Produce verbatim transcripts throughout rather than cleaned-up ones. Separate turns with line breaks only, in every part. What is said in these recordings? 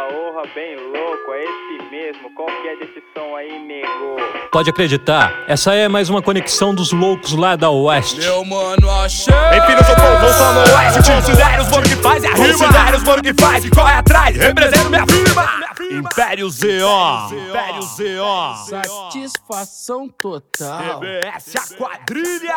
orra bem louco, é esse mesmo. Qual que é desse som aí, nego?
Pode acreditar, essa é mais uma conexão dos loucos lá da Oeste.
Meu mano, achei.
Enfim, eu sou povo, só no Oeste. Considere os mano que faz a rima. Considere os mano que faz e corre atrás. Represento minha firma. Império Z O. Império Z O.
Satisfação total.
C B S a quadrilha.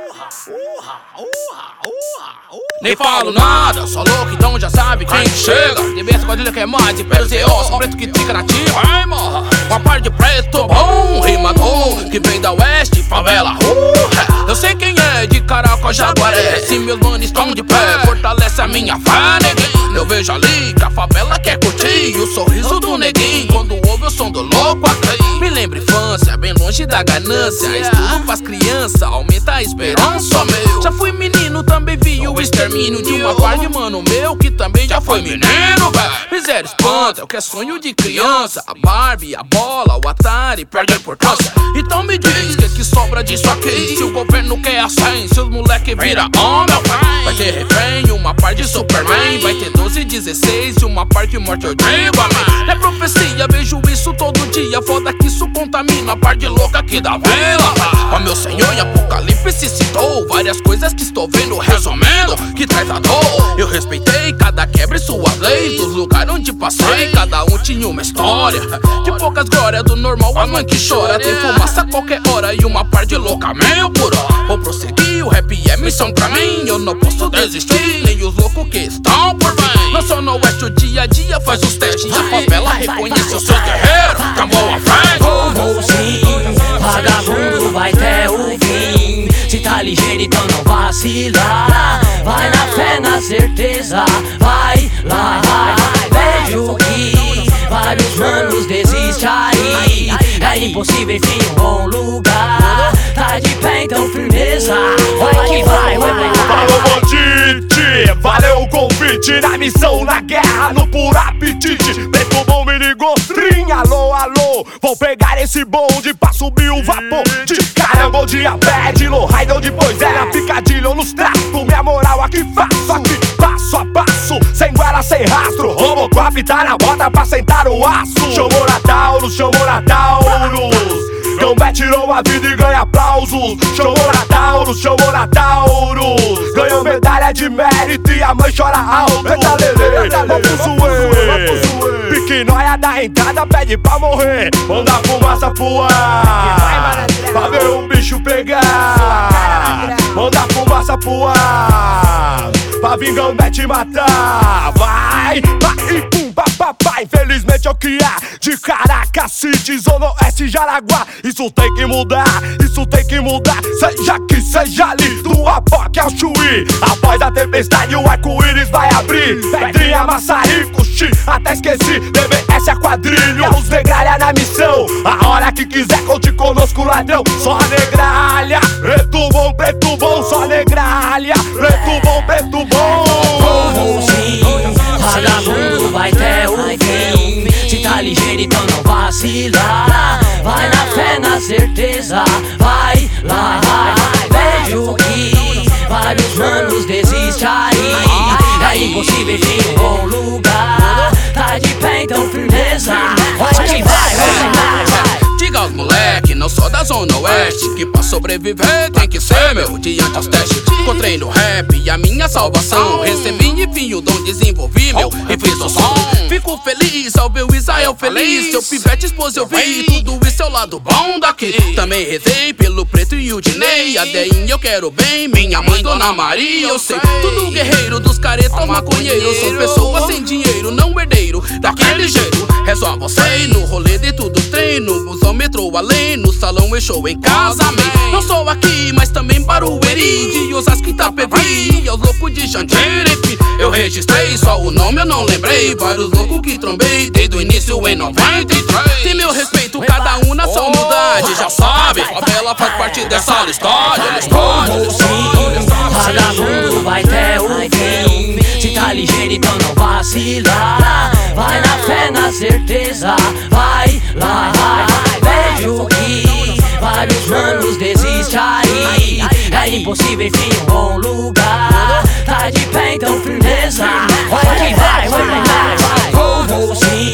Nem falo nada, sou louco, então já sabe quem que chega. C B S a quadrilha que é mais, Império Z O. Sou preto que fica nativa. Ai, morra. Uma parte de preto bom, rimador, que vem da Oeste, favela. Uh, eu sei quem é, de Caraca, Jaguaré. Se meus manos estão de pé, fortalece a minha fé, neguinho. Eu vejo ali que a favela quer curtir o sorriso do neguinho. Quando ouve o som do louco aqui, me lembra infância, bem longe da ganância. Estudo faz criança, aumenta a esperança, meu. Já fui menino, também vi o extermínio de uma par de mano meu que também já foi menino, velho. Miséria espanta, é o que é sonho de criança. A Barbie, a bola, o Atari perde a importância. Então me diz que que sobra disso aqui. Se o governo quer assim, se os moleque vira homem, vai ter refém, uma par de Superman. Vai ter doze, dezesseis e uma par que morte eu digo, amém. É profecia, vejo isso todo dia. Foda que isso contamina a par de louca aqui da vila. Ó meu senhor, em Apocalipse citou várias coisas que estou vendo, resumindo, que traz a dor. Eu respeitei cada quebra e suas leis, dos lugares onde passei, cada um tinha uma história. De poucas glórias, do normal a mãe que chora. Tem fumaça a qualquer hora e uma par de louca meio por hora. Vou prosseguir, o rap é missão pra mim. Eu não posso desistir, nem os loucos que estão por bem. Não sou no Oeste, o dia a dia faz os testes. A favela reconhece os seus guerreiros, acabou a frente.
Vou, vou sim, vagabundo vai ter o fim. Se tá ligeiro, então não vacila. Vai na fé, na certeza, vai lá, vai. Vejo que vários manos desistem aí. É impossível, enfim, um bom lugar. Tá de pé, então firmeza. Vai que vai, vai, vai.
Falou, Bandite, valeu o convite. Na missão, na guerra, no puro apetite. Preto bom, me ligou, string, alô, alô. Vou pegar esse bonde pra subir o vapor. De caramba, de a pé, de low rider, depois é na picadilha ou nos tratos. Minha moral aqui faço, aqui passo a passo, sem goela, sem rastro. Robocop tá na bota pra sentar o aço. Chamou na Taurus, chamou na Taurus. Gambé tirou a vida e ganha aplausos. Chamou na Taurus, chamou na Taurus. Ganhou medalha de mérito e a mãe chora alto. Eita lelê, vamos zoer. Piquinóia da entrada pede pra morrer. Manda a fumaça pro ar, pra ver o bicho pegar. Manda a fumaça pro ar, pra vir Gambé te matar. Vai, vai, pum, papapá. Infelizmente é o que é. De Caraca City, Zona Oeste, Jaraguá. Isso tem que mudar, isso tem que mudar. Seja aqui, seja ali, do Apoque ao Chuí. Após a tempestade o arco-íris vai abrir. Pedrinha, maçarico, xi, até esqueci. D B S a quadrilha, os negralha na missão. A hora que quiser conte conosco, ladrão. Só negralha, preto bom, preto bom. Só negralha, preto bom, preto bom.
Vou sim, vagabundo vai ter o fim. Se tá ligeiro, então não vacila. Vai na fé, na certeza, vai lá, vai. Vejo que vários manos desistem aí. É impossível, enfim, um bom lugar. Tá de pé, então firmeza. Vai que vai, vai, vai, vai.
Diga aos moleque, não sou da Zona Oeste, que pra sobreviver tem que ser meu diante aos testes. Encontrei no rap e a minha salvação. Recebi enfim o dom, desenvolvi meu e fiz o som. Fico feliz ao ver o Israel feliz. Seu pivete expôs, eu vi tudo isso é o lado bom daqui. Também rezei pelo Preto e o Dinei. A Deinha eu quero bem, minha mãe Dona Maria. Eu sei, tudo guerreiro dos caretas maconheiros. São pessoas sem dinheiro, não herdeiro. Daquele jeito, rezo a você no rolê de tudo treino. Busão, metrô, além, no salão e show em casa, amém. Não sou aqui, mas também Barueri, de Osasco, Itapevi, aos loucos de Jandira, enfim. Eu registrei, só o nome eu não lembrei. Vários loucos que trombei, desde o início em noventa e três. Tem meu respeito, cada um na sua humildade. Já sabe, favela faz parte dessa história.
Vou sim, vagabundo vai ter o fim. Se tá ligeiro, então não vacila. Vai na fé, na certeza, vai lá, vai. Vejo que vários manos desistem aí. É impossível, enfim, um bom lugar. Tá de pé, então firmeza. Vai que vai, vai, vai, vai. Vou, vou sim,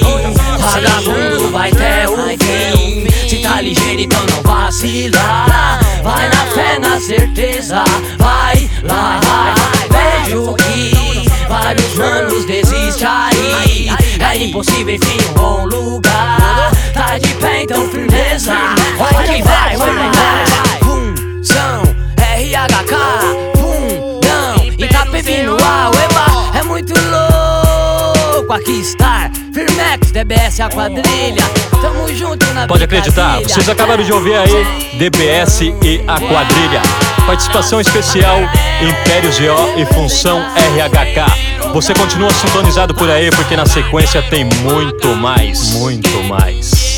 manos, desiste aí. É impossível, enfim, um bom lugar. Tá de pé, então firmeza. Vai que vai, vai, vai, vai. Função, R H K, fundão. Itapevi no ar, eba, é muito louco aqui estar. Firmex, D B S, a quadrilha. Tamo junto na
Pode acreditar, vocês acabaram de ouvir aí D B S e a quadrilha. Participação especial Império Z O e Função R H K. Você continua sintonizado por aí porque na sequência tem muito mais, muito mais.